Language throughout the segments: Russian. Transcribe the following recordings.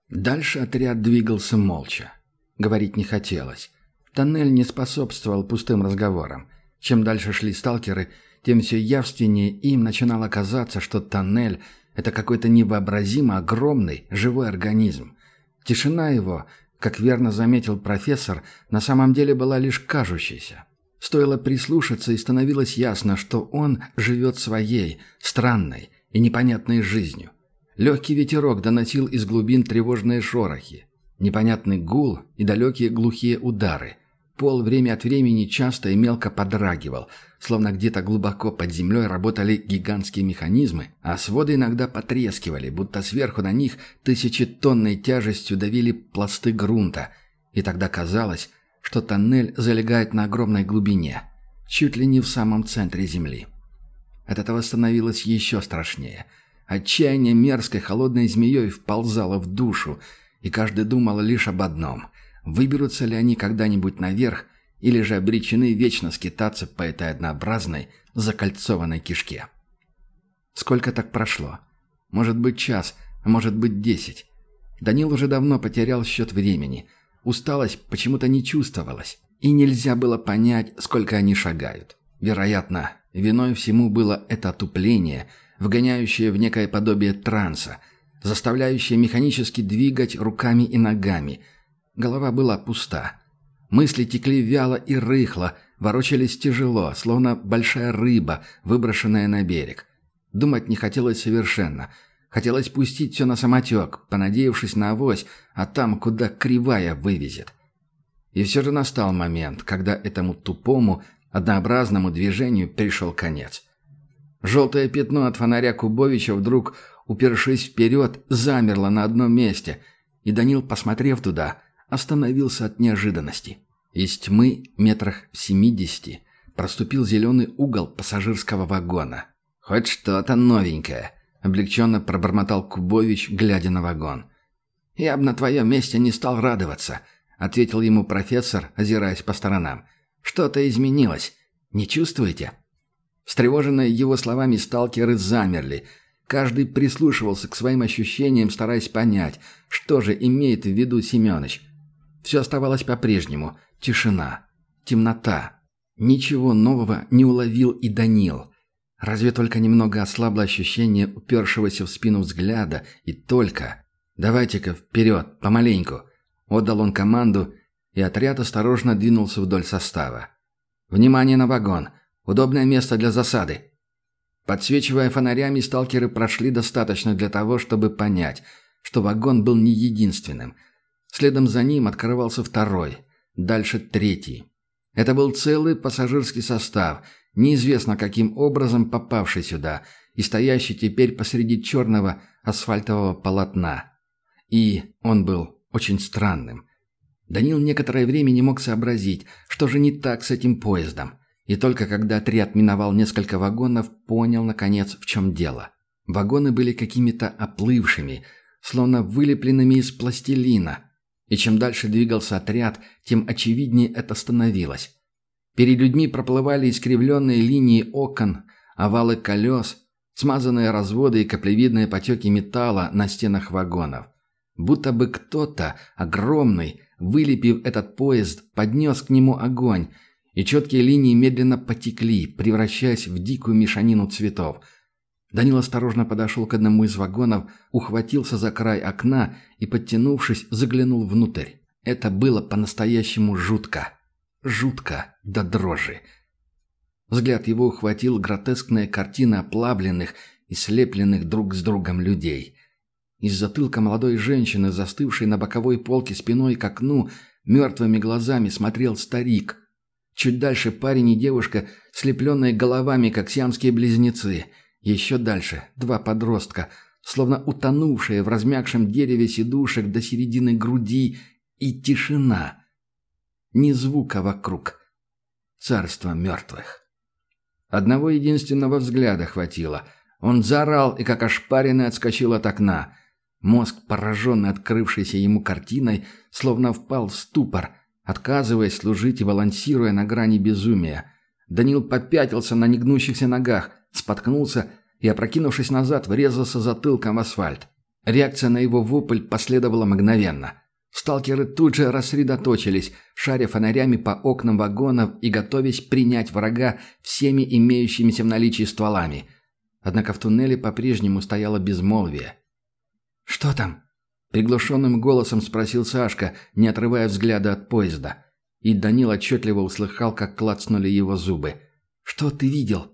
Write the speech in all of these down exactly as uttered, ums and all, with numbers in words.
Дальше отряд двигался молча. Говорить не хотелось. Тоннель не способствовал пустым разговорам. Чем дальше шли сталкеры, тем все явственнее им начинало казаться, что тоннель — это какой-то невообразимо огромный живой организм. Тишина его, как верно заметил профессор, на самом деле была лишь кажущейся. Стоило прислушаться, и становилось ясно, что он живет своей, странной и непонятной жизнью. Легкий ветерок доносил из глубин тревожные шорохи, непонятный гул и далекие глухие удары. Пол время от времени часто и мелко подрагивал, словно где-то глубоко под землей работали гигантские механизмы, а своды иногда потрескивали, будто сверху на них тысячетонной тяжестью давили пласты грунта. И тогда казалось, что тоннель залегает на огромной глубине, чуть ли не в самом центре земли. От этого становилось еще страшнее. Отчаяние мерзкой холодной змеей вползало в душу, и каждый думал лишь об одном — выберутся ли они когда-нибудь наверх, или же обречены вечно скитаться по этой однообразной, закольцованной кишке. Сколько так прошло? Может быть час, а может быть десять. Данил уже давно потерял счет времени. Усталость почему-то не чувствовалась, и нельзя было понять, сколько они шагают. Вероятно, виной всему было это отупление, вгоняющее в некое подобие транса, заставляющее механически двигать руками и ногами. Голова была пуста. Мысли текли вяло и рыхло, ворочались тяжело, словно большая рыба, выброшенная на берег. Думать не хотелось совершенно. Хотелось пустить все на самотек, понадеявшись на авось, а там, куда кривая вывезет. И все же настал момент, когда этому тупому, однообразному движению пришел конец. Желтое пятно от фонаря Кубовича вдруг, упершись вперед, замерло на одном месте, и Данил, посмотрев туда, остановился от неожиданности. Из тьмы метрах в семидесяти проступил зеленый угол пассажирского вагона. «Хоть что-то новенькое», — облегченно пробормотал Кубович, глядя на вагон. «Я бы на твоем месте не стал радоваться», — ответил ему профессор, озираясь по сторонам. «Что-то изменилось. Не чувствуете?» Встревоженные его словами сталкеры замерли. Каждый прислушивался к своим ощущениям, стараясь понять, что же имеет в виду Семёныч. Все оставалось по-прежнему. Тишина. Темнота. Ничего нового не уловил и Данил. Разве только немного ослабло ощущение упершегося в спину взгляда, и только... «Давайте-ка вперед, помаленьку!» Отдал он команду, и отряд осторожно двинулся вдоль состава. «Внимание на вагон! Удобное место для засады!» Подсвечивая фонарями, сталкеры прошли достаточно для того, чтобы понять, что вагон был не единственным. Следом за ним открывался второй, дальше третий. Это был целый пассажирский состав, неизвестно каким образом попавший сюда и стоящий теперь посреди черного асфальтового полотна. И он был очень странным. Данил некоторое время не мог сообразить, что же не так с этим поездом. И только когда отряд миновал несколько вагонов, понял, наконец, в чем дело. Вагоны были какими-то оплывшими, словно вылепленными из пластилина. И чем дальше двигался отряд, тем очевиднее это становилось. Перед людьми проплывали искривленные линии окон, овалы колес, смазанные разводы и каплевидные потеки металла на стенах вагонов. Будто бы кто-то, огромный, вылепив этот поезд, поднес к нему огонь, и четкие линии медленно потекли, превращаясь в дикую мешанину цветов. Данил осторожно подошел к одному из вагонов, ухватился за край окна и, подтянувшись, заглянул внутрь. Это было по-настоящему жутко. Жутко до дрожи. Взгляд его ухватил гротескная картина оплавленных и слепленных друг с другом людей. Из затылка молодой женщины, застывшей на боковой полке спиной к окну, мертвыми глазами смотрел старик. Чуть дальше парень и девушка, слепленные головами, как сиамские близнецы. Еще дальше два подростка, словно утонувшие в размягшем дереве сидушек до середины груди, и тишина. Ни звука вокруг. Царство мертвых. Одного единственного взгляда хватило. Он заорал и, как ошпаренный, отскочил от окна. Мозг, пораженный открывшейся ему картиной, словно впал в ступор, отказываясь служить и балансируя на грани безумия. Данил попятился на негнущихся ногах, споткнулся и, опрокинувшись назад, врезался затылком в асфальт. Реакция на его вопль последовала мгновенно. Сталкеры тут же рассредоточились, шаря фонарями по окнам вагонов и готовясь принять врага всеми имеющимися в наличии стволами. Однако в туннеле по-прежнему стояло безмолвие. «Что там?» – приглушенным голосом спросил Сашка, не отрывая взгляда от поезда. И Данил отчетливо услыхал, как клацнули его зубы. «Что ты видел?»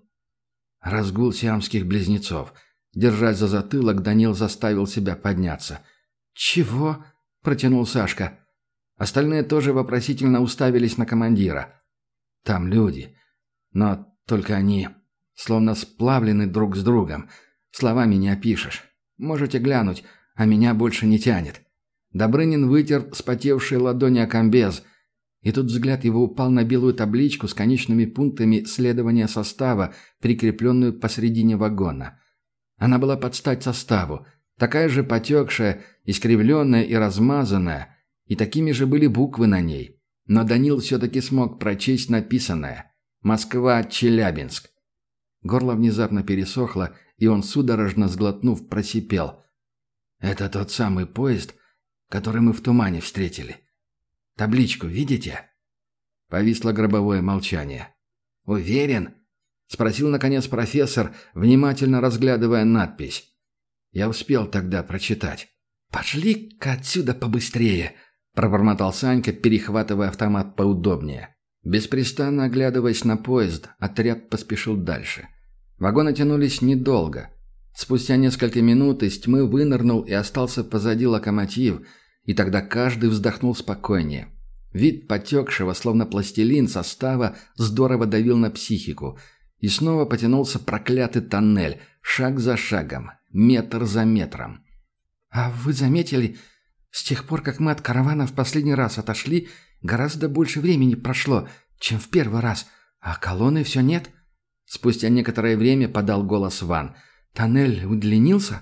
Разгул сиамских близнецов. Держась за затылок, Данил заставил себя подняться. «Чего?» – протянул Сашка. Остальные тоже вопросительно уставились на командира. «Там люди. Но только они словно сплавлены друг с другом. Словами не опишешь. Можете глянуть, а меня больше не тянет». Добрынин вытер вспотевшие ладони о комбез, и тут взгляд его упал на белую табличку с конечными пунктами следования состава, прикрепленную посредине вагона. Она была под стать составу, такая же потекшая, искривленная и размазанная, и такими же были буквы на ней. Но Данил все-таки смог прочесть написанное: «Москва-Челябинск». Горло внезапно пересохло, и он, судорожно сглотнув, просипел: «Это тот самый поезд, который мы в тумане встретили. Табличку видите?» Повисло гробовое молчание. «Уверен?» — спросил, наконец, профессор, внимательно разглядывая надпись. «Я успел тогда прочитать». «Пошли-ка отсюда побыстрее!» — пробормотал Санька, перехватывая автомат поудобнее. Беспрестанно оглядываясь на поезд, отряд поспешил дальше. Вагоны тянулись недолго. Спустя несколько минут из тьмы вынырнул и остался позади локомотив, и тогда каждый вздохнул спокойнее. Вид потекшего, словно пластилин, состава здорово давил на психику. И снова потянулся проклятый тоннель, шаг за шагом, метр за метром. «А вы заметили, с тех пор, как мы от каравана в последний раз отошли, гораздо больше времени прошло, чем в первый раз, а колонны все нет?» Спустя некоторое время подал голос Ван. «Тоннель удлинился?»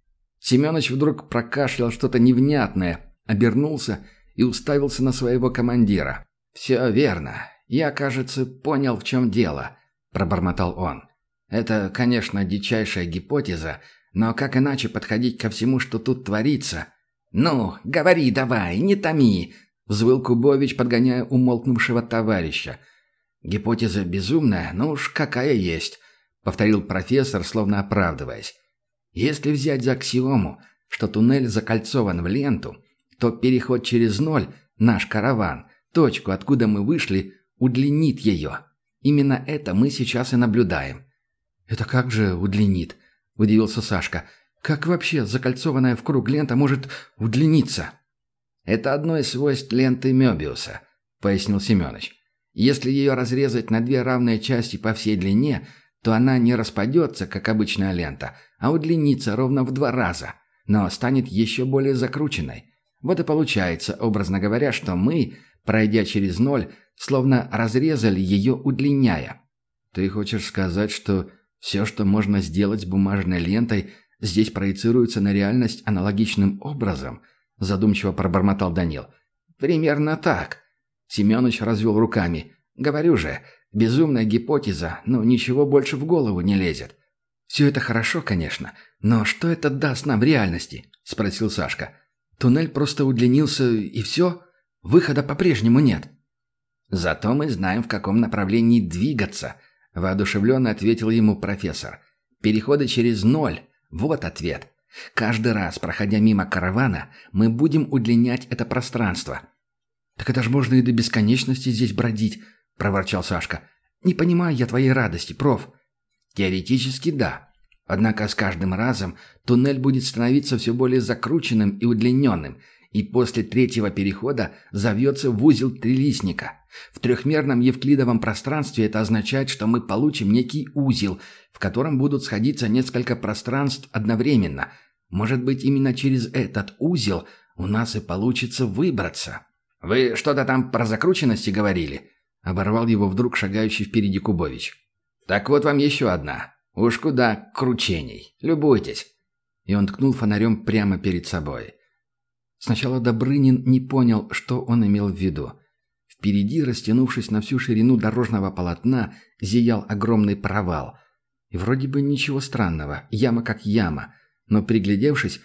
Семёныч вдруг прокашлял что-то невнятное, обернулся и уставился на своего командира. «Все верно. Я, кажется, понял, в чем дело», – пробормотал он. «Это, конечно, дичайшая гипотеза, но как иначе подходить ко всему, что тут творится?» «Ну, говори давай, не томи», – взвыл Кубович, подгоняя умолкнувшего товарища. «Гипотеза безумная, ну уж какая есть», – повторил профессор, словно оправдываясь. «Если взять за аксиому, что туннель закольцован в ленту, то переход через ноль, наш караван, точку, откуда мы вышли, удлинит ее. Именно это мы сейчас и наблюдаем». «Это как же удлинит?» – удивился Сашка. «Как вообще закольцованная в круг лента может удлиниться?» «Это одно из свойств ленты Мёбиуса», – пояснил Семёныч. «Если ее разрезать на две равные части по всей длине, то она не распадется, как обычная лента, а удлинится ровно в два раза, но станет еще более закрученной. Вот и получается, образно говоря, что мы, пройдя через ноль, словно разрезали ее, удлиняя». «Ты хочешь сказать, что все, что можно сделать с бумажной лентой, здесь проецируется на реальность аналогичным образом?» – задумчиво пробормотал Данил. «Примерно так». Семёныч развел руками. «Говорю же, безумная гипотеза, но ничего больше в голову не лезет». «Все это хорошо, конечно, но что это даст нам в реальности?» – спросил Сашка. «Туннель просто удлинился, и все? Выхода по-прежнему нет». «Зато мы знаем, в каком направлении двигаться», – воодушевленно ответил ему профессор. «Переходы через ноль – вот ответ. Каждый раз, проходя мимо каравана, мы будем удлинять это пространство». «Так это ж можно и до бесконечности здесь бродить», – проворчал Сашка. «Не понимаю я твоей радости, проф». «Теоретически да. Однако с каждым разом туннель будет становиться все более закрученным и удлиненным, и после третьего перехода завьется в узел трилистника. В трехмерном евклидовом пространстве это означает, что мы получим некий узел, в котором будут сходиться несколько пространств одновременно. Может быть, именно через этот узел у нас и получится выбраться». «Вы что-то там про закрученности говорили?» – оборвал его вдруг шагающий впереди Кубович. «Так вот вам еще одна. Уж куда кручений. Любуйтесь». И он ткнул фонарем прямо перед собой. Сначала Добрынин не понял, что он имел в виду. Впереди, растянувшись на всю ширину дорожного полотна, зиял огромный провал. И вроде бы ничего странного, яма как яма, но, приглядевшись,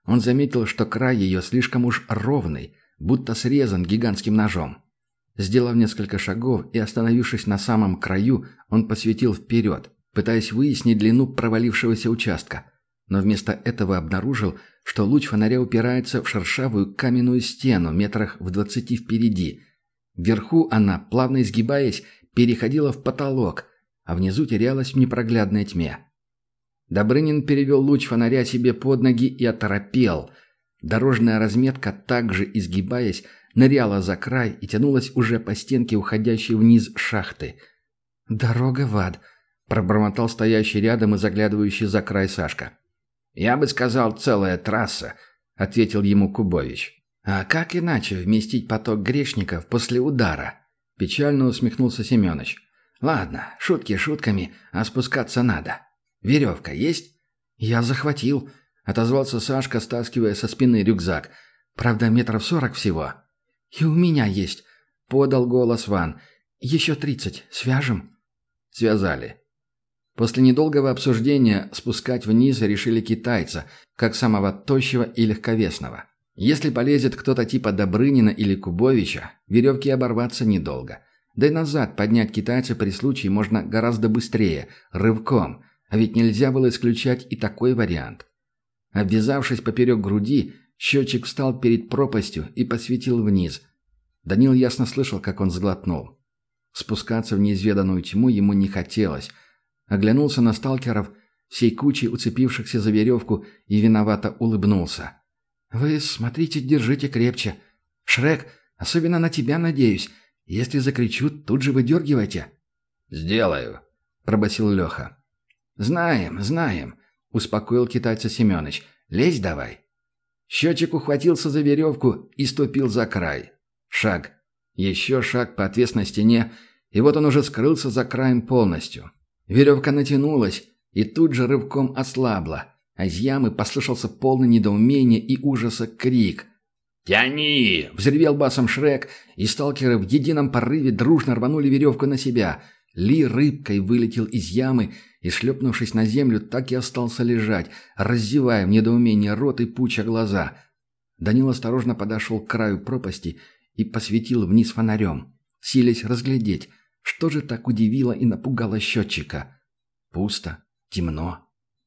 Он заметил, что край ее слишком уж ровный, будто срезан гигантским ножом. Сделав несколько шагов и остановившись на самом краю, он посветил вперед, пытаясь выяснить длину провалившегося участка. Но вместо этого обнаружил, что луч фонаря упирается в шершавую каменную стену метрах в двадцати впереди. Вверху она, плавно изгибаясь, переходила в потолок, а внизу терялась в непроглядной тьме. Добрынин перевел луч фонаря себе под ноги и оторопел. Дорожная разметка, также изгибаясь, ныряла за край и тянулась уже по стенке, уходящей вниз шахты. «Дорога в ад», — пробормотал стоящий рядом и заглядывающий за край Сашка. «Я бы сказал, целая трасса», — ответил ему Кубович. «А как иначе вместить поток грешников после удара?» — печально усмехнулся Семёныч. «Ладно, шутки шутками, а спускаться надо. Веревка есть?» «Я захватил», — отозвался Сашка, стаскивая со спины рюкзак. «Правда, метров сорок всего». «И у меня есть», — подал голос Ван. «Еще тридцать. Свяжем?» Связали. После недолгого обсуждения спускать вниз решили китайца, как самого тощего и легковесного. Если полезет кто-то типа Добрынина или Кубовича, веревки оборваться недолго. Да и назад поднять китайца при случае можно гораздо быстрее, рывком, а ведь нельзя было исключать и такой вариант. Обвязавшись поперек груди, счетчик встал перед пропастью и посветил вниз. Данил ясно слышал, как он сглотнул. Спускаться в неизведанную тьму ему не хотелось. Оглянулся на сталкеров, всей кучей уцепившихся за веревку, и виновато улыбнулся. «Вы смотрите, держите крепче. Шрек, особенно на тебя надеюсь. Если закричу, тут же выдергивайте». «Сделаю», — пробасил Леха. «Знаем, знаем», — успокоил китайца Семёныч. «Лезь давай». Счетчик ухватился за веревку и ступил за край. Шаг. Еще шаг по отвесной стене, и вот он уже скрылся за краем полностью. Веревка натянулась и тут же рывком ослабла, а из ямы послышался полный недоумения и ужаса крик. «Тяни!» – взревел басом Шрек, и сталкеры в едином порыве дружно рванули веревку на себя. Ли рыбкой вылетел из ямы и, шлепнувшись на землю, так и остался лежать, раззевая в недоумении рот и пуча глаза. Данил осторожно подошел к краю пропасти и посветил вниз фонарем, силясь разглядеть, что же так удивило и напугало счетчика. Пусто, темно,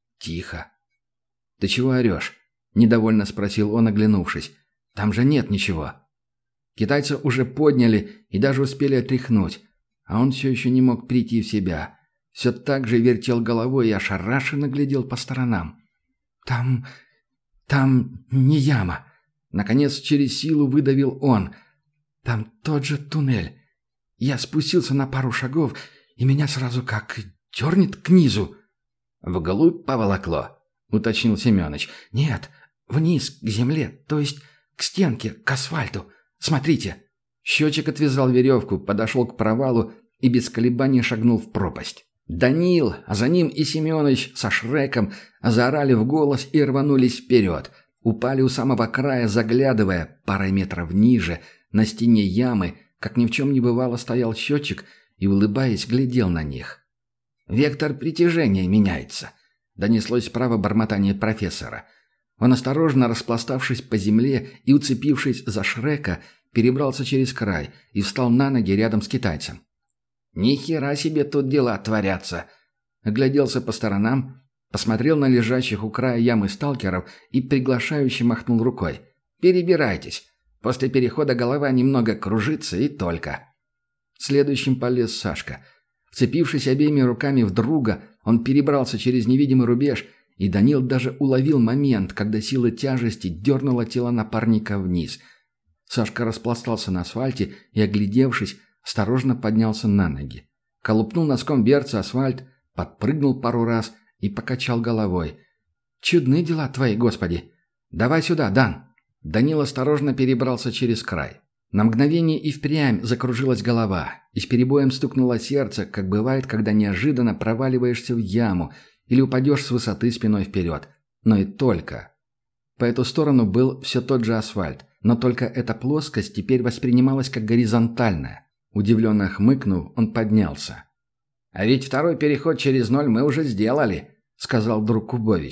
тихо. «Ты чего орешь?» – недовольно спросил он, оглянувшись. «Там же нет ничего». Китайца уже подняли и даже успели отряхнуть, а он все еще не мог прийти в себя. Все так же вертел головой и ошарашенно глядел по сторонам. «Там... там не яма», — наконец через силу выдавил он. «Там тот же туннель. Я спустился на пару шагов, и меня сразу как дернет к низу». «Вглубь поволокло», — уточнил Семёныч. «Нет, вниз, к земле, то есть к стенке, к асфальту. Смотрите». Счетчик отвязал веревку, подошел к провалу и без колебаний шагнул в пропасть. Данил, а за ним и Семёныч со Шреком заорали в голос и рванулись вперед. Упали у самого края, заглядывая парой метров ниже, на стене ямы, как ни в чем не бывало, стоял счетчик и, улыбаясь, глядел на них. «Вектор притяжения меняется», — донеслось справа бормотание профессора. Он, осторожно распластавшись по земле и уцепившись за Шрека, перебрался через край и встал на ноги рядом с китайцем. «Ни хера себе тут дела творятся!» Огляделся по сторонам, посмотрел на лежащих у края ямы сталкеров и приглашающе махнул рукой. «Перебирайтесь. После перехода голова немного кружится и только». Следующим полез Сашка. Вцепившись обеими руками в друга, он перебрался через невидимый рубеж, и Данил даже уловил момент, когда сила тяжести дернула тело напарника вниз. Сашка распластался на асфальте и, оглядевшись, осторожно поднялся на ноги. Колупнул носком берца асфальт, подпрыгнул пару раз и покачал головой. «Чудны дела твои, Господи! Давай сюда, Дан!» Данил осторожно перебрался через край. На мгновение и впрямь закружилась голова, и с перебоем стукнуло сердце, как бывает, когда неожиданно проваливаешься в яму или упадешь с высоты спиной вперед. Но и только. По эту сторону был все тот же асфальт, но только эта плоскость теперь воспринималась как горизонтальная. Удивленно хмыкнув, он поднялся. «А ведь второй переход через ноль мы уже сделали», — сказал друг Кубович.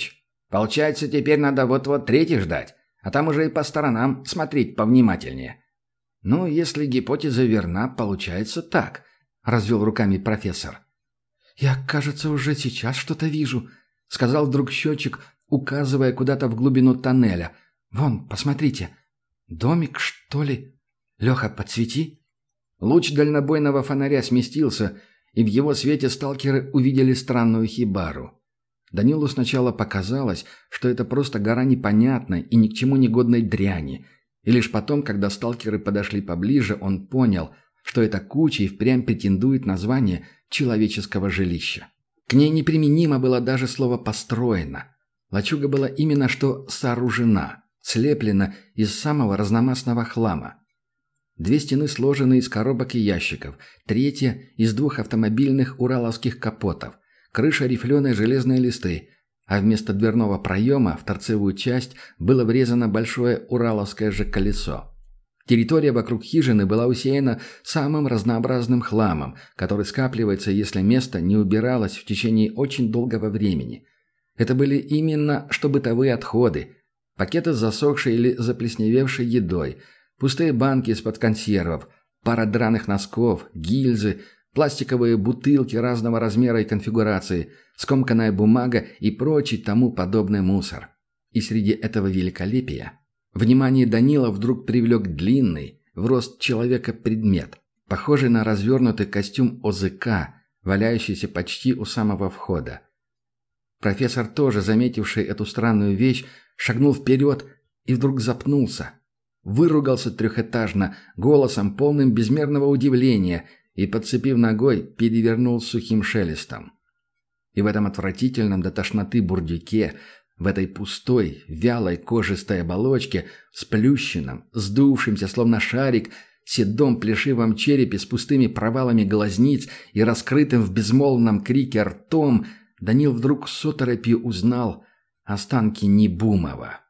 Получается, теперь надо вот-вот третий ждать, а там уже и по сторонам смотреть повнимательнее». «Ну, если гипотеза верна, получается так», — развел руками профессор. «Я, кажется, уже сейчас что-то вижу», — сказал вдруг счетчик, указывая куда-то в глубину тоннеля. «Вон, посмотрите. Домик, что ли? Леха, подсвети». Луч дальнобойного фонаря сместился, и в его свете сталкеры увидели странную хибару. Данилу сначала показалось, что это просто гора непонятной и ни к чему не годной дряни, и лишь потом, когда сталкеры подошли поближе, он понял, что эта куча и впрямь претендует на звание человеческого жилища. К ней неприменимо было даже слово «построено». Лачуга была именно что сооружена, слеплена из самого разномастного хлама. Две стены сложены из коробок и ящиков, третья – из двух автомобильных ураловских капотов, крыша рифленой железные листы, а вместо дверного проема в торцевую часть было врезано большое ураловское же колесо. Территория вокруг хижины была усеяна самым разнообразным хламом, который скапливается, если место не убиралось в течение очень долгого времени. Это были именно что бытовые отходы, пакеты с засохшей или заплесневевшей едой, пустые банки из-под консервов, пара драных носков, гильзы, пластиковые бутылки разного размера и конфигурации, скомканная бумага и прочий тому подобный мусор. И среди этого великолепия внимание Данила вдруг привлек длинный, в рост человека предмет, похожий на развернутый костюм ОЗК, валяющийся почти у самого входа. Профессор, тоже заметивший эту странную вещь, шагнул вперед и вдруг запнулся. Выругался трехэтажно, голосом, полным безмерного удивления, и, подцепив ногой, перевернул сухим шелестом. И в этом отвратительном до тошноты бурдюке, в этой пустой, вялой кожистой оболочке, сплющенном, сдувшемся, словно шарик, седом плешивом черепе с пустыми провалами глазниц и раскрытым в безмолвном крике ртом, Данил вдруг с оторопью узнал останки Небумова.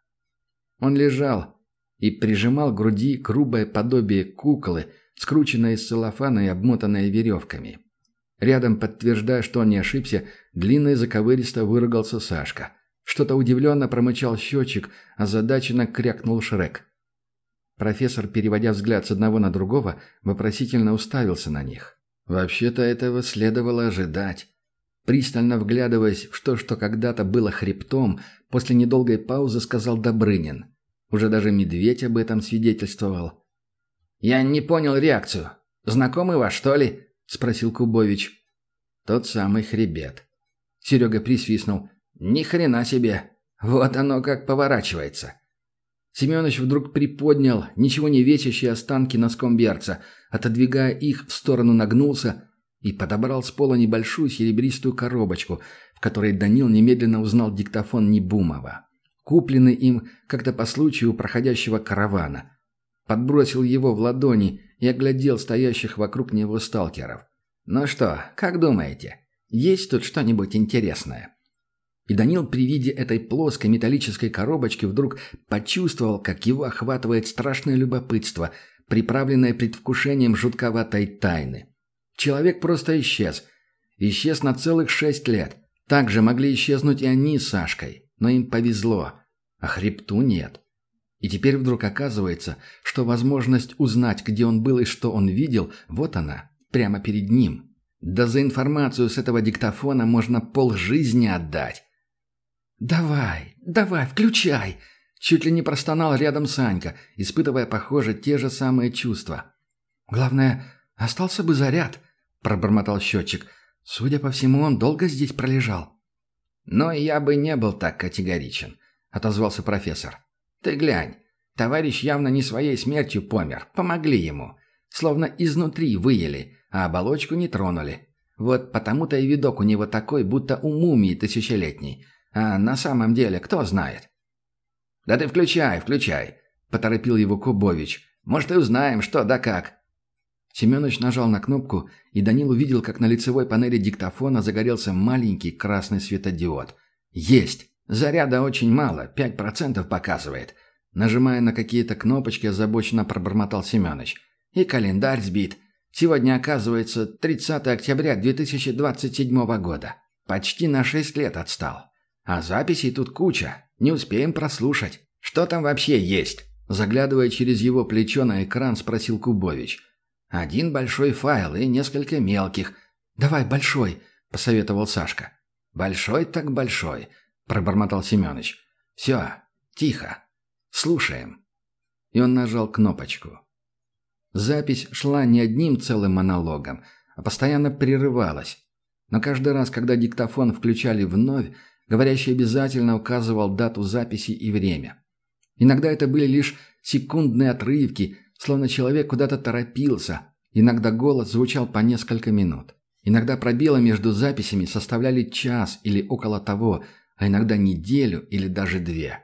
Он лежал и прижимал к груди грубое подобие куклы, скрученное из целлофана и обмотанное веревками. Рядом, подтверждая, что он не ошибся, длинно и заковыристо выругался Сашка. Что-то удивленно промычал счетчик, озадаченно крякнул Шрек. Профессор, переводя взгляд с одного на другого, вопросительно уставился на них. Вообще-то этого следовало ожидать. Пристально вглядываясь в то, что когда-то было хребтом, после недолгой паузы сказал Добрынин. Уже даже медведь об этом свидетельствовал. «Я не понял реакцию. Знакомый ваш, что ли?» – спросил Кубович. «Тот самый хребет». Серега присвистнул. «Ни хрена себе! Вот оно как поворачивается!» Семенович вдруг приподнял ничего не весящие останки носком берца, отодвигая их в сторону, нагнулся и подобрал с пола небольшую серебристую коробочку, в которой Данил немедленно узнал диктофон Небумова, купленный им как-то по случаю проходящего каравана. Подбросил его в ладони и оглядел стоящих вокруг него сталкеров. «Ну что, как думаете, есть тут что-нибудь интересное?» И Данил при виде этой плоской металлической коробочки вдруг почувствовал, как его охватывает страшное любопытство, приправленное предвкушением жутковатой тайны. Человек просто исчез. Исчез на целых шесть лет. Так же могли исчезнуть и они с Сашкой, но им повезло, а хребту нет. И теперь вдруг оказывается, что возможность узнать, где он был и что он видел, вот она, прямо перед ним. Да за информацию с этого диктофона можно полжизни отдать. «Давай, давай, включай!» Чуть ли не простонал рядом Санька, испытывая, похоже, те же самые чувства. «Главное, остался бы заряд», — пробормотал счетчик. «Судя по всему, он долго здесь пролежал». «Но я бы не был так категоричен», — отозвался профессор. «Ты глянь, товарищ явно не своей смертью помер, помогли ему. Словно изнутри выели, а оболочку не тронули. Вот потому-то и видок у него такой, будто у мумии тысячелетней. А на самом деле кто знает?» «Да ты включай, включай», — поторопил его Кубович. «Может, и узнаем, что да как». Семенович нажал на кнопку, и Данил увидел, как на лицевой панели диктофона загорелся маленький красный светодиод. «Есть! Заряда очень мало, пять процентов показывает». Нажимая на какие-то кнопочки, озабоченно пробормотал Семенович. «И календарь сбит. Сегодня, оказывается, тридцатое октября две тысячи двадцать седьмого года. Почти на шесть лет отстал. А записей тут куча. Не успеем прослушать. Что там вообще есть?» Заглядывая через его плечо на экран, спросил Кубович. «Один большой файл и несколько мелких». «Давай большой», — посоветовал Сашка. «Большой так большой», — пробормотал Семёныч. «Все, тихо. Слушаем». И он нажал кнопочку. Запись шла не одним целым монологом, а постоянно прерывалась. Но каждый раз, когда диктофон включали вновь, говорящий обязательно указывал дату записи и время. Иногда это были лишь секундные отрывки, словно человек куда-то торопился. Иногда голос звучал по несколько минут. Иногда пробелы между записями составляли час или около того, а иногда неделю или даже две.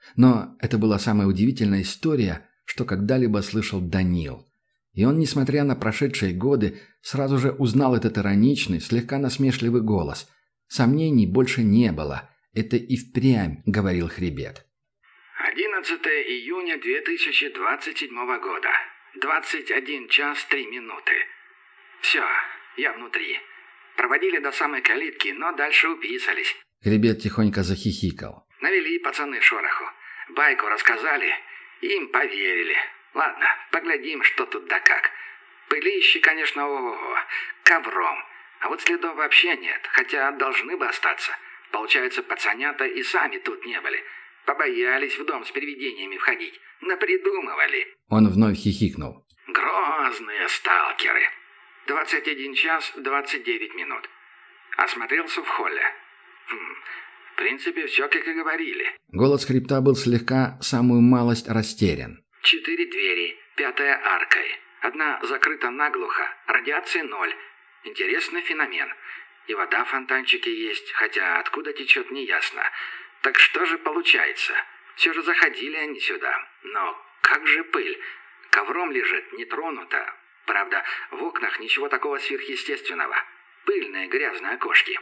Но это была самая удивительная история, что когда-либо слышал Данил. И он, несмотря на прошедшие годы, сразу же узнал этот ироничный, слегка насмешливый голос. Сомнений больше не было. Это и впрямь говорил Хребет. одиннадцатое июня две тысячи двадцать седьмого года. двадцать один час три минуты. Все, я внутри. Проводили до самой калитки, но дальше уписались. Хребет тихонько захихикал. Навели пацаны шороху. Байку рассказали, им поверили. Ладно, поглядим, что тут да как. Пылище, конечно, ого-го, ковром. А вот следов вообще нет, хотя должны бы остаться. Получается, пацанята и сами тут не были. Побоялись в дом с привидениями входить. Напридумывали. Он вновь хихикнул. Грозные сталкеры. двадцать один час двадцать девять минут. Осмотрелся в холле. Хм, в принципе, все как и говорили. Голос Хребта был слегка, самую малость, растерян. Четыре двери, пятая аркой. Одна закрыта наглухо, радиации ноль. Интересный феномен. И вода в фонтанчике есть, хотя откуда течет, неясно. Так что же получается? Все же заходили они сюда. Но как же пыль? Ковром лежит, не тронуто. Правда, в окнах ничего такого сверхъестественного. Пыльные грязные окошки.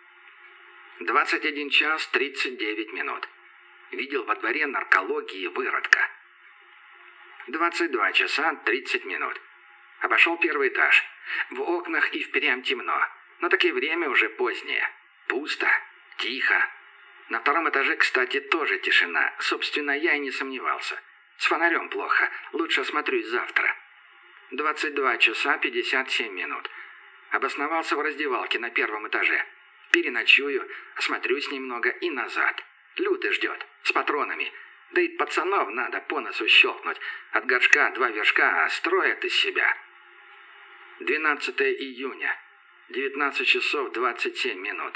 двадцать один час тридцать девять минут. Видел во дворе наркологии выродка. двадцать два часа тридцать минут. Обошел первый этаж. В окнах и впрямь темно. Но таки время уже позднее. Пусто. Тихо. На втором этаже, кстати, тоже тишина. Собственно, я и не сомневался. С фонарем плохо. Лучше осмотрюсь завтра. двадцать два часа пятьдесят семь минут. Обосновался в раздевалке на первом этаже. Переночую, осмотрюсь немного и назад. Лютый ждет. С патронами. Да и пацанов надо по носу щелкнуть. От горшка два вершка, а строят из себя. двенадцатое июня. девятнадцать часов двадцать семь минут.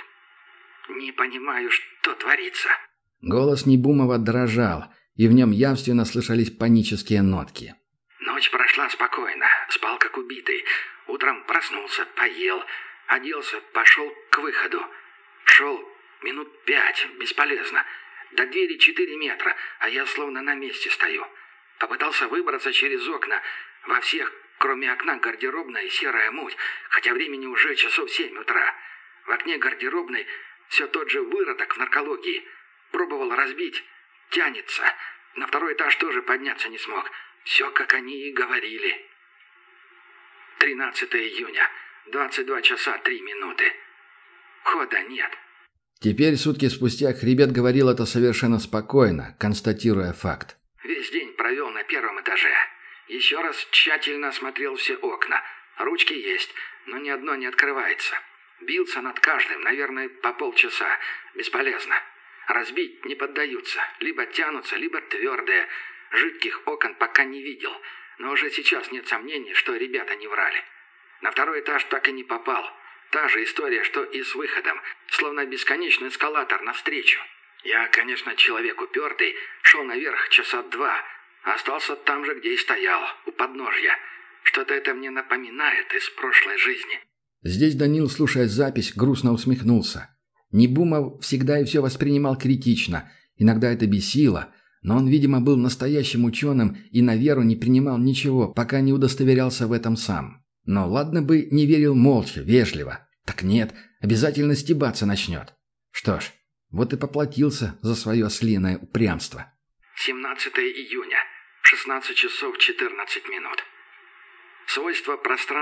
Не понимаю, что творится. Голос Небумова дрожал, и в нем явственно слышались панические нотки. Ночь прошла спокойно, спал как убитый. Утром проснулся, поел, оделся, пошел к выходу. Шел минут пять, бесполезно. До двери четыре метра, а я словно на месте стою. Попытался выбраться через окна. Во всех, кроме окна гардеробной, серая муть, хотя времени уже часов семь утра. В окне гардеробной все тот же выродок в наркологии. Пробовал разбить. Тянется. На второй этаж тоже подняться не смог. Все, как они и говорили. тринадцатое июня. двадцать два часа три минуты. Хода нет. Теперь, сутки спустя, Хребет говорил это совершенно спокойно, констатируя факт. Весь день провел на первом этаже. Еще раз тщательно осмотрел все окна. Ручки есть, но ни одно не открывается. Бился над каждым, наверное, по полчаса. Бесполезно. Разбить не поддаются. Либо тянутся, либо твердые. Жидких окон пока не видел. Но уже сейчас нет сомнений, что ребята не врали. На второй этаж так и не попал. Та же история, что и с выходом. Словно бесконечный эскалатор навстречу. Я, конечно, человек упертый. Шел наверх часа два. Остался там же, где и стоял. У подножья. Что-то это мне напоминает из прошлой жизни. Здесь Данил, слушая запись, грустно усмехнулся. Небумов всегда и все воспринимал критично. Иногда это бесило. Но он, видимо, был настоящим ученым и на веру не принимал ничего, пока не удостоверялся в этом сам. Но ладно бы не верил молча, вежливо. Так нет, обязательно стебаться начнет. Что ж, вот и поплатился за свое ослиное упрямство. семнадцатое июня, шестнадцать часов четырнадцать минут. Свойства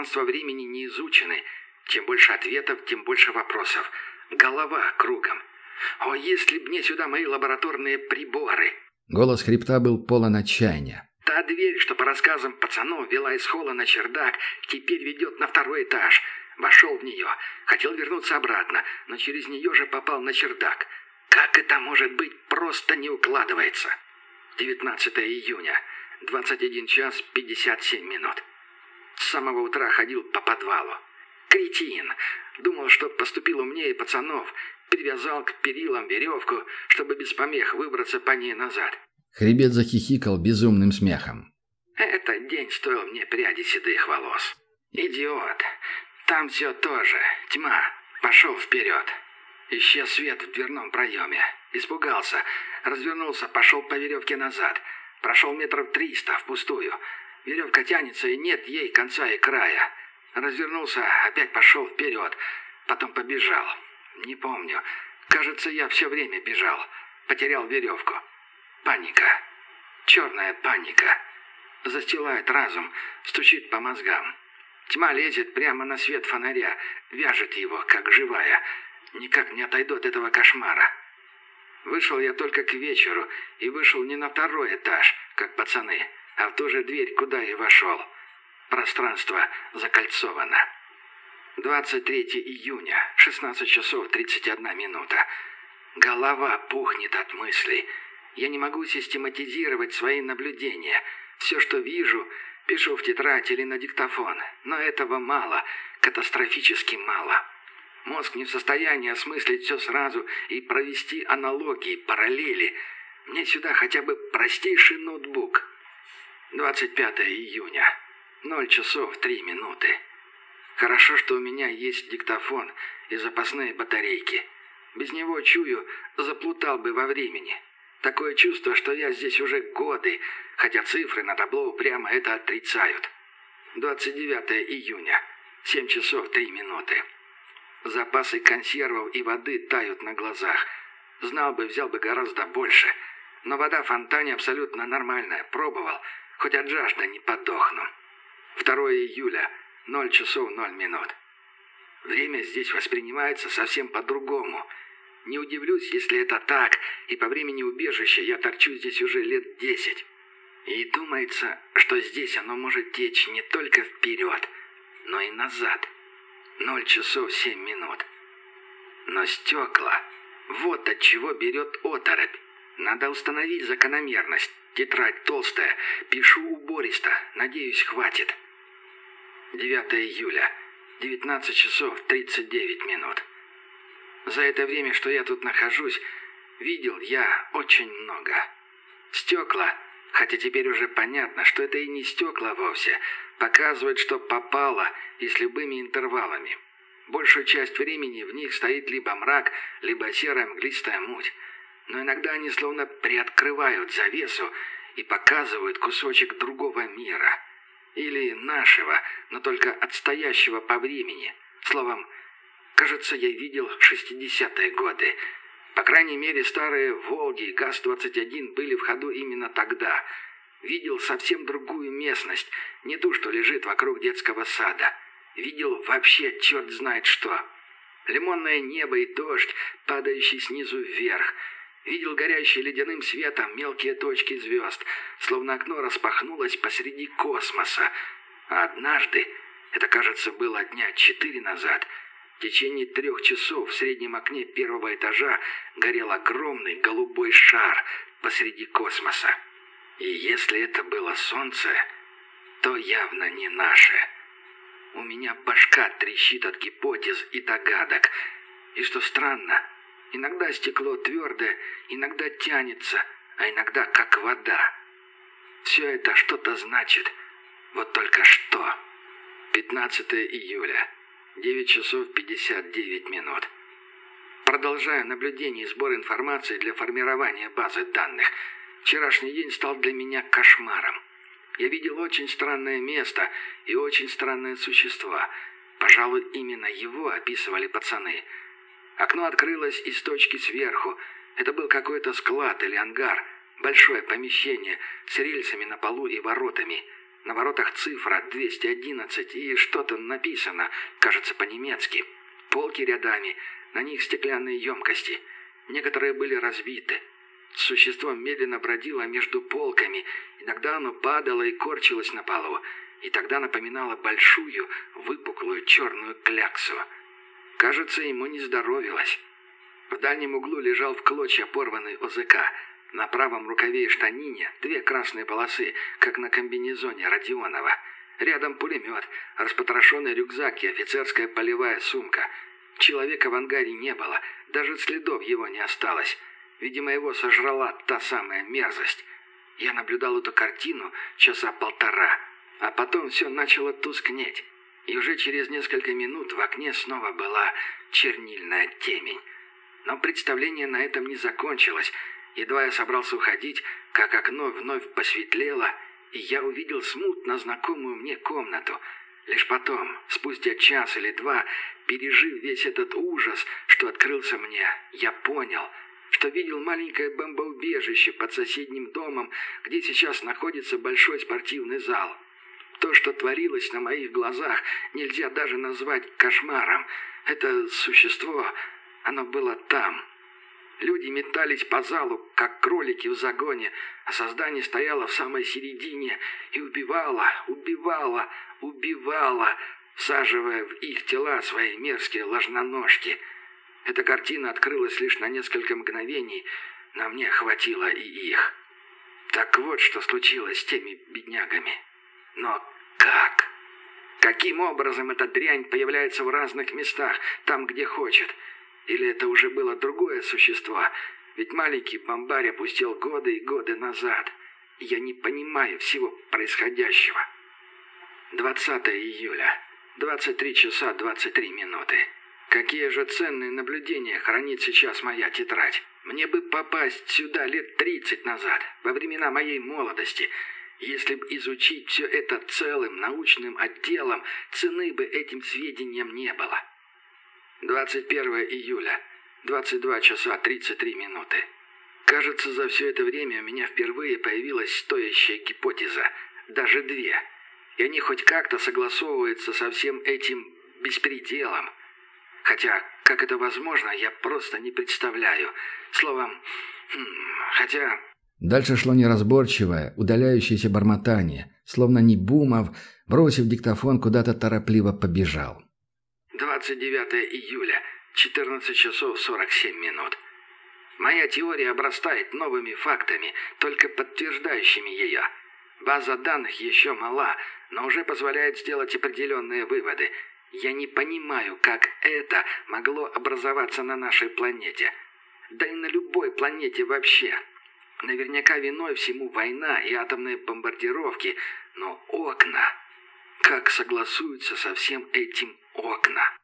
пространства-времени не изучены. Чем больше ответов, тем больше вопросов. Голова кругом. О, если б мне сюда мои лабораторные приборы!» Голос хребта был полон отчаяния. «Та дверь, что по рассказам пацанов вела из холла на чердак, теперь ведет на второй этаж. Вошел в нее. Хотел вернуться обратно, но через нее же попал на чердак. Как это может быть, просто не укладывается. девятнадцатое июня, двадцать один час пятьдесят семь минут. С самого утра ходил по подвалу. Кретин. Думал, что поступил умнее пацанов. Привязал к перилам веревку, чтобы без помех выбраться по ней назад. Хребет захихикал безумным смехом. Этот день стоил мне пряди седых волос. Идиот. Там все тоже. Тьма. Пошел вперед. Исчез свет в дверном проеме. Испугался. Развернулся, пошел по веревке назад. Прошел метров триста впустую. Веревка тянется, и нет ей конца и края. Развернулся, опять пошел вперед. Потом побежал. Не помню. Кажется, я все время бежал. Потерял веревку. Паника. Черная паника. Застилает разум, стучит по мозгам. Тьма лезет прямо на свет фонаря, вяжет его, как живая. Никак не отойду от этого кошмара. Вышел я только к вечеру, и вышел не на второй этаж, как пацаны, а в ту же дверь, куда и вошел. Пространство закольцовано. двадцать третьего июня, шестнадцать часов тридцать одна минута. Голова пухнет от мыслей. Я не могу систематизировать свои наблюдения. Все, что вижу, пишу в тетрадь или на диктофон. Но этого мало, катастрофически мало. Мозг не в состоянии осмыслить все сразу и провести аналогии, параллели. Мне сюда хотя бы простейший ноутбук. двадцать пятого июня, ноль часов три минуты. Хорошо, что у меня есть диктофон и запасные батарейки. Без него, чую, заплутал бы во времени. Такое чувство, что я здесь уже годы, хотя цифры на табло упрямо это отрицают. двадцать девятого июня, семь часов три минуты. Запасы консервов и воды тают на глазах. Знал бы, взял бы гораздо больше. Но вода в фонтане абсолютно нормальная. Пробовал, хоть от жажды не подохну. второго июля, ноль часов ноль минут. Время здесь воспринимается совсем по-другому. Не удивлюсь, если это так, и по времени убежища я торчу здесь уже лет десять. И думается, что здесь оно может течь не только вперед, но и назад. Ноль часов семь минут. Но стекла, вот от чего берет оторопь. Надо установить закономерность. Тетрадь толстая, пишу убористо, надеюсь, хватит. девятого июля, девятнадцать часов тридцать девять минут. За это время, что я тут нахожусь, видел я очень много. Стекла, хотя теперь уже понятно, что это и не стекла вовсе, показывают, что попало и с любыми интервалами. Большую часть времени в них стоит либо мрак, либо серая мглистая муть. Но иногда они словно приоткрывают завесу и показывают кусочек другого мира. Или нашего, но только отстоящего по времени. Словом, кажется, я видел шестидесятые годы. По крайней мере, старые «Волги» и ГАЗ двадцать один были в ходу именно тогда. Видел совсем другую местность, не ту, что лежит вокруг детского сада. Видел вообще черт знает что. Лимонное небо и дождь, падающий снизу вверх. Видел горящие ледяным светом мелкие точки звезд, словно окно распахнулось посреди космоса. А однажды, это, кажется, было дня четыре назад, в течение трех часов в среднем окне первого этажа горел огромный голубой шар посреди космоса. И если это было солнце, то явно не наше. У меня башка трещит от гипотез и догадок. И что странно, иногда стекло твердое, иногда тянется, а иногда как вода. Все это что-то значит. Вот только что. пятнадцатого июля, девять часов пятьдесят девять минут. Продолжаю наблюдение и сбор информации для формирования базы данных. Вчерашний день стал для меня кошмаром. Я видел очень странное место и очень странное существо. Пожалуй, именно его описывали пацаны. Окно открылось из точки сверху. Это был какой-то склад или ангар. Большое помещение с рельсами на полу и воротами. На воротах цифра двести одиннадцать и что-то написано, кажется, по-немецки. Полки рядами, на них стеклянные емкости. Некоторые были разбиты. Существо медленно бродило между полками. Иногда оно падало и корчилось на полу, и тогда напоминало большую, выпуклую черную кляксу. Кажется, ему не здоровилось. В дальнем углу лежал в клочья порванный ОЗК. На правом рукаве и штанине две красные полосы, как на комбинезоне Родионова. Рядом пулемет, распотрошенный рюкзак и офицерская полевая сумка. Человека в ангаре не было, даже следов его не осталось. Видимо, его сожрала та самая мерзость. Я наблюдал эту картину часа полтора, а потом все начало тускнеть. И уже через несколько минут в окне снова была чернильная темень. Но представление на этом не закончилось. Едва я собрался уходить, как окно вновь посветлело, и я увидел смутно знакомую мне комнату. Лишь потом, спустя час или два, пережив весь этот ужас, что открылся мне, я понял, что видел маленькое бомбоубежище под соседним домом, где сейчас находится большой спортивный зал. То, что творилось на моих глазах, нельзя даже назвать кошмаром. Это существо, оно было там. Люди метались по залу, как кролики в загоне, а создание стояло в самой середине и убивало, убивало, убивало, всаживая в их тела свои мерзкие ложноножки. Эта картина открылась лишь на несколько мгновений, но мне хватило и их. Так вот, что случилось с теми беднягами. Но как? Каким образом эта дрянь появляется в разных местах, там, где хочет? Или это уже было другое существо? Ведь маленький бомбарь опустил годы и годы назад. И я не понимаю всего происходящего. двадцатое июля. двадцать три часа двадцать три минуты. Какие же ценные наблюдения хранит сейчас моя тетрадь. Мне бы попасть сюда лет тридцать назад, во времена моей молодости. Если бы изучить все это целым научным отделом, цены бы этим сведениям не было. двадцать первое июля, двадцать два часа тридцать три минуты. Кажется, за все это время у меня впервые появилась стоящая гипотеза, даже две. И они хоть как-то согласовываются со всем этим беспределом. Хотя, как это возможно, я просто не представляю. Словом, хм, хотя... Дальше шло неразборчивое, удаляющееся бормотание, словно Небумов, бросив диктофон, куда-то торопливо побежал. двадцать девятое июля, четырнадцать часов сорок семь минут. Моя теория обрастает новыми фактами, только подтверждающими ее. База данных еще мала, но уже позволяет сделать определенные выводы. Я не понимаю, как это могло образоваться на нашей планете. Да и на любой планете вообще. Наверняка виной всему война и атомные бомбардировки, но окна... Как согласуются со всем этим окна?